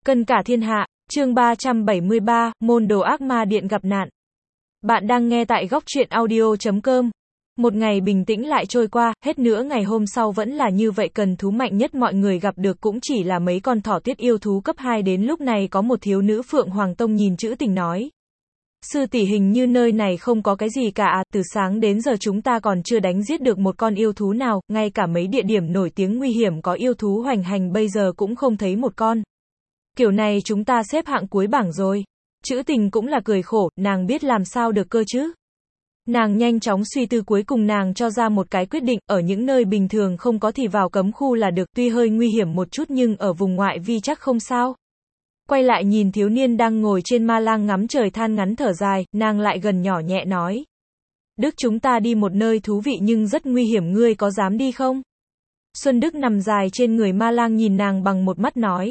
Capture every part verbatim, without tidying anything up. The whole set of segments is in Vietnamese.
Cân cả thiên hạ, chương ba trăm bảy mươi ba, môn đồ ác ma điện gặp nạn. Bạn đang nghe tại góc truyện audio chấm com. Một ngày bình tĩnh lại trôi qua, hết nữa ngày hôm sau vẫn là như vậy, cần thú mạnh nhất mọi người gặp được cũng chỉ là mấy con thỏ tiết yêu thú cấp hai. Đến lúc này có một thiếu nữ Phượng Hoàng Tông nhìn Trữ Tình nói. Sư tỷ, hình như nơi này không có cái gì cả à, từ sáng đến giờ chúng ta còn chưa đánh giết được một con yêu thú nào, ngay cả mấy địa điểm nổi tiếng nguy hiểm có yêu thú hoành hành bây giờ cũng không thấy một con. Kiểu này chúng ta xếp hạng cuối bảng rồi. Trữ Tình cũng là cười khổ, nàng biết làm sao được cơ chứ. Nàng nhanh chóng suy tư, cuối cùng nàng cho ra một cái quyết định, ở những nơi bình thường không có thì vào cấm khu là được, tuy hơi nguy hiểm một chút nhưng ở vùng ngoại vi chắc không sao. Quay lại nhìn thiếu niên đang ngồi trên ma lang ngắm trời than ngắn thở dài, nàng lại gần nhỏ nhẹ nói. Đức, chúng ta đi một nơi thú vị nhưng rất nguy hiểm, ngươi có dám đi không? Xuân Đức nằm dài trên người ma lang nhìn nàng bằng một mắt nói.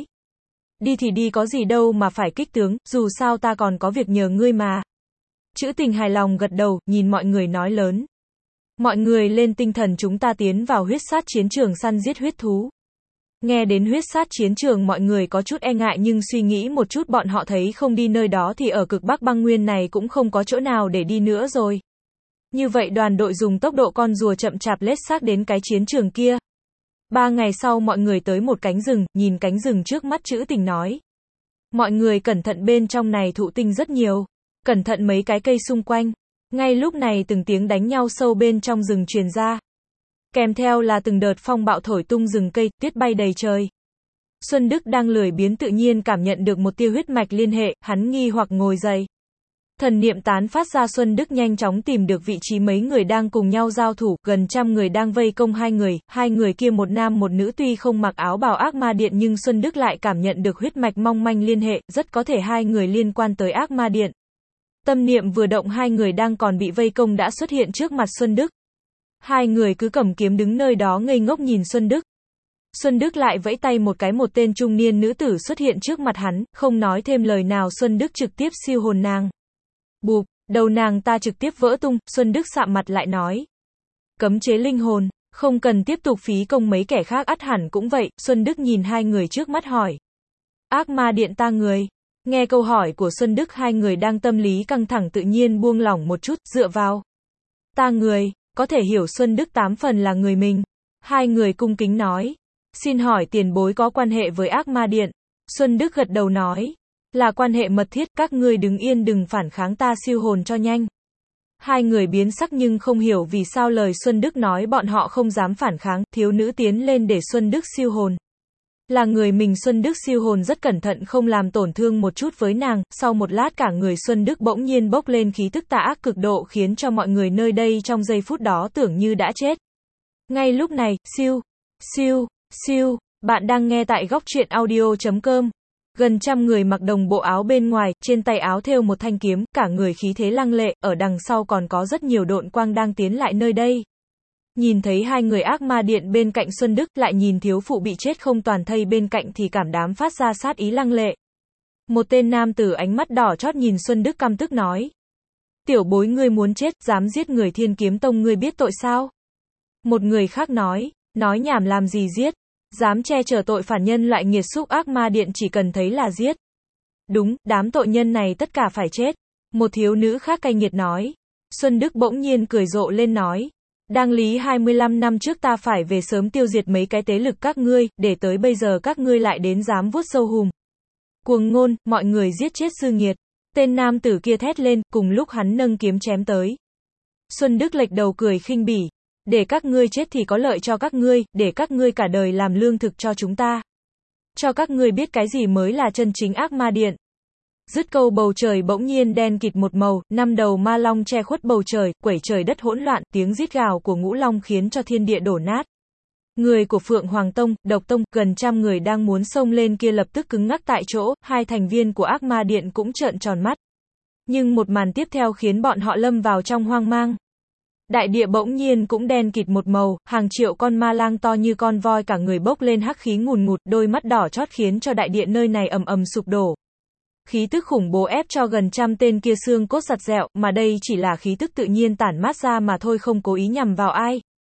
Đi thì đi, có gì đâu mà phải kích tướng, dù sao ta còn có việc nhờ ngươi mà. Trữ Tình hài lòng gật đầu, nhìn mọi người nói lớn. Mọi người lên tinh thần, chúng ta tiến vào huyết sát chiến trường săn giết huyết thú. Nghe đến huyết sát chiến trường mọi người có chút e ngại, nhưng suy nghĩ một chút bọn họ thấy không đi nơi đó thì ở cực Bắc băng nguyên này cũng không có chỗ nào để đi nữa rồi. Như vậy đoàn đội dùng tốc độ con rùa chậm chạp lết xác đến cái chiến trường kia. Ba ngày sau mọi người tới một cánh rừng, nhìn cánh rừng trước mắt, Trữ Tình nói. Mọi người cẩn thận, bên trong này thụ tinh rất nhiều. Cẩn thận mấy cái cây xung quanh. Ngay lúc này từng tiếng đánh nhau sâu bên trong rừng truyền ra. Kèm theo là từng đợt phong bạo thổi tung rừng cây, tuyết bay đầy trời. Xuân Đức đang lười biếng tự nhiên cảm nhận được một tia huyết mạch liên hệ, hắn nghi hoặc ngồi dậy. Thần niệm tán phát ra, Xuân Đức nhanh chóng tìm được vị trí mấy người đang cùng nhau giao thủ, gần trăm người đang vây công hai người, hai người kia một nam một nữ, tuy không mặc áo bào ác ma điện nhưng Xuân Đức lại cảm nhận được huyết mạch mong manh liên hệ, rất có thể hai người liên quan tới ác ma điện. Tâm niệm vừa động, hai người đang còn bị vây công đã xuất hiện trước mặt Xuân Đức. Hai người cứ cầm kiếm đứng nơi đó ngây ngốc nhìn Xuân Đức. Xuân Đức lại vẫy tay một cái, một tên trung niên nữ tử xuất hiện trước mặt hắn, không nói thêm lời nào, Xuân Đức trực tiếp siêu hồn nàng. Bụp, đầu nàng ta trực tiếp vỡ tung, Xuân Đức sạm mặt lại nói. Cấm chế linh hồn, không cần tiếp tục phí công, mấy kẻ khác ắt hẳn cũng vậy. Xuân Đức nhìn hai người trước mắt hỏi. Ác ma điện ta người. Nghe câu hỏi của Xuân Đức, hai người đang tâm lý căng thẳng tự nhiên buông lỏng một chút, dựa vào. Ta người, có thể hiểu Xuân Đức tám phần là người mình. Hai người cung kính nói. Xin hỏi tiền bối có quan hệ với ác ma điện? Xuân Đức gật đầu nói. Là quan hệ mật thiết, các ngươi đứng yên đừng phản kháng, ta siêu hồn cho nhanh. Hai người biến sắc nhưng không hiểu vì sao lời Xuân Đức nói bọn họ không dám phản kháng, thiếu nữ tiến lên để Xuân Đức siêu hồn. Là người mình, Xuân Đức siêu hồn rất cẩn thận không làm tổn thương một chút với nàng, sau một lát cả người Xuân Đức bỗng nhiên bốc lên khí tức tà ác cực độ khiến cho mọi người nơi đây trong giây phút đó tưởng như đã chết. Ngay lúc này, siêu, siêu, siêu, bạn đang nghe tại góc truyện audio chấm com. Gần trăm người mặc đồng bộ áo bên ngoài, trên tay áo thêu một thanh kiếm, cả người khí thế lăng lệ, ở đằng sau còn có rất nhiều độn quang đang tiến lại nơi đây. Nhìn thấy hai người ác ma điện bên cạnh Xuân Đức, lại nhìn thiếu phụ bị chết không toàn thây bên cạnh thì cảm đám phát ra sát ý lăng lệ. Một tên nam tử ánh mắt đỏ chót nhìn Xuân Đức căm tức nói. Tiểu bối, ngươi muốn chết, dám giết người Thiên Kiếm Tông, ngươi biết tội sao? Một người khác nói, nói nhảm làm gì giết? Dám che chở tội phản nhân loại nghiệt xúc, ác ma điện chỉ cần thấy là giết. Đúng, đám tội nhân này tất cả phải chết. Một thiếu nữ khác cay nghiệt nói. Xuân Đức bỗng nhiên cười rộ lên nói. Đang lý hai mươi lăm năm trước ta phải về sớm tiêu diệt mấy cái thế lực các ngươi, để tới bây giờ các ngươi lại đến dám vuốt sâu hùm. Cuồng ngôn, mọi người giết chết sư nghiệt. Tên nam tử kia thét lên, cùng lúc hắn nâng kiếm chém tới. Xuân Đức lệch đầu cười khinh bỉ. Để các ngươi chết thì có lợi cho các ngươi, để các ngươi cả đời làm lương thực cho chúng ta. Cho các ngươi biết cái gì mới là chân chính ác ma điện. Dứt câu bầu trời bỗng nhiên đen kịt một màu, năm đầu ma long che khuất bầu trời, quẩy trời đất hỗn loạn, tiếng rít gào của ngũ long khiến cho thiên địa đổ nát. Người của Phượng Hoàng Tông, Độc Tông, gần trăm người đang muốn xông lên kia lập tức cứng ngắc tại chỗ, hai thành viên của ác ma điện cũng trợn tròn mắt. Nhưng một màn tiếp theo khiến bọn họ lâm vào trong hoang mang. Đại địa bỗng nhiên cũng đen kịt một màu, hàng triệu con ma lang to như con voi cả người bốc lên hắc khí ngùn ngụt, đôi mắt đỏ chót khiến cho đại địa nơi này ầm ầm sụp đổ. Khí tức khủng bố ép cho gần trăm tên kia xương cốt giặt dẹo, mà đây chỉ là khí tức tự nhiên tản mát ra mà thôi, không cố ý nhằm vào ai.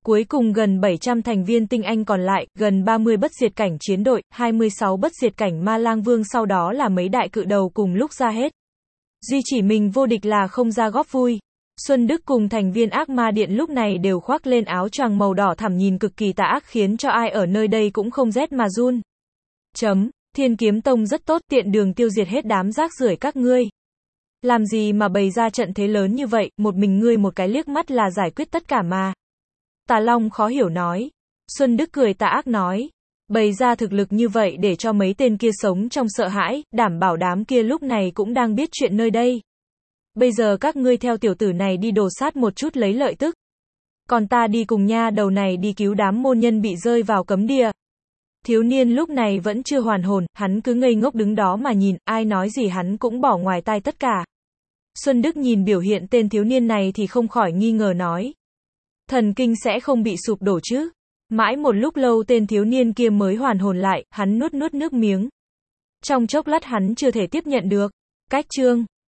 Cuối cùng gần bảy trăm thành viên tinh anh còn lại, gần ba mươi bất diệt cảnh chiến đội, hai mươi sáu bất diệt cảnh ma lang vương, sau đó là mấy đại cự đầu cùng lúc ra hết. Duy chỉ mình vô địch là không ra góp vui. Xuân Đức cùng thành viên ác ma điện lúc này đều khoác lên áo choàng màu đỏ thẳm nhìn cực kỳ tà ác, khiến cho ai ở nơi đây cũng không rét mà run. Chấm, Thiên Kiếm Tông rất tốt, tiện đường tiêu diệt hết đám rác rưởi các ngươi. Làm gì mà bày ra trận thế lớn như vậy, một mình ngươi một cái liếc mắt là giải quyết tất cả mà. Tà Long khó hiểu nói. Xuân Đức cười tà ác nói. Bày ra thực lực như vậy để cho mấy tên kia sống trong sợ hãi, đảm bảo đám kia lúc này cũng đang biết chuyện nơi đây. Bây giờ các ngươi theo tiểu tử này đi đồ sát một chút lấy lợi tức. Còn ta đi cùng nha đầu này đi cứu đám môn nhân bị rơi vào cấm địa. Thiếu niên lúc này vẫn chưa hoàn hồn, hắn cứ ngây ngốc đứng đó mà nhìn, ai nói gì hắn cũng bỏ ngoài tai tất cả. Xuân Đức nhìn biểu hiện tên thiếu niên này thì không khỏi nghi ngờ nói. Thần kinh sẽ không bị sụp đổ chứ? Mãi một lúc lâu tên thiếu niên kia mới hoàn hồn lại, hắn nuốt nuốt nước miếng. Trong chốc lát hắn chưa thể tiếp nhận được. Cách chương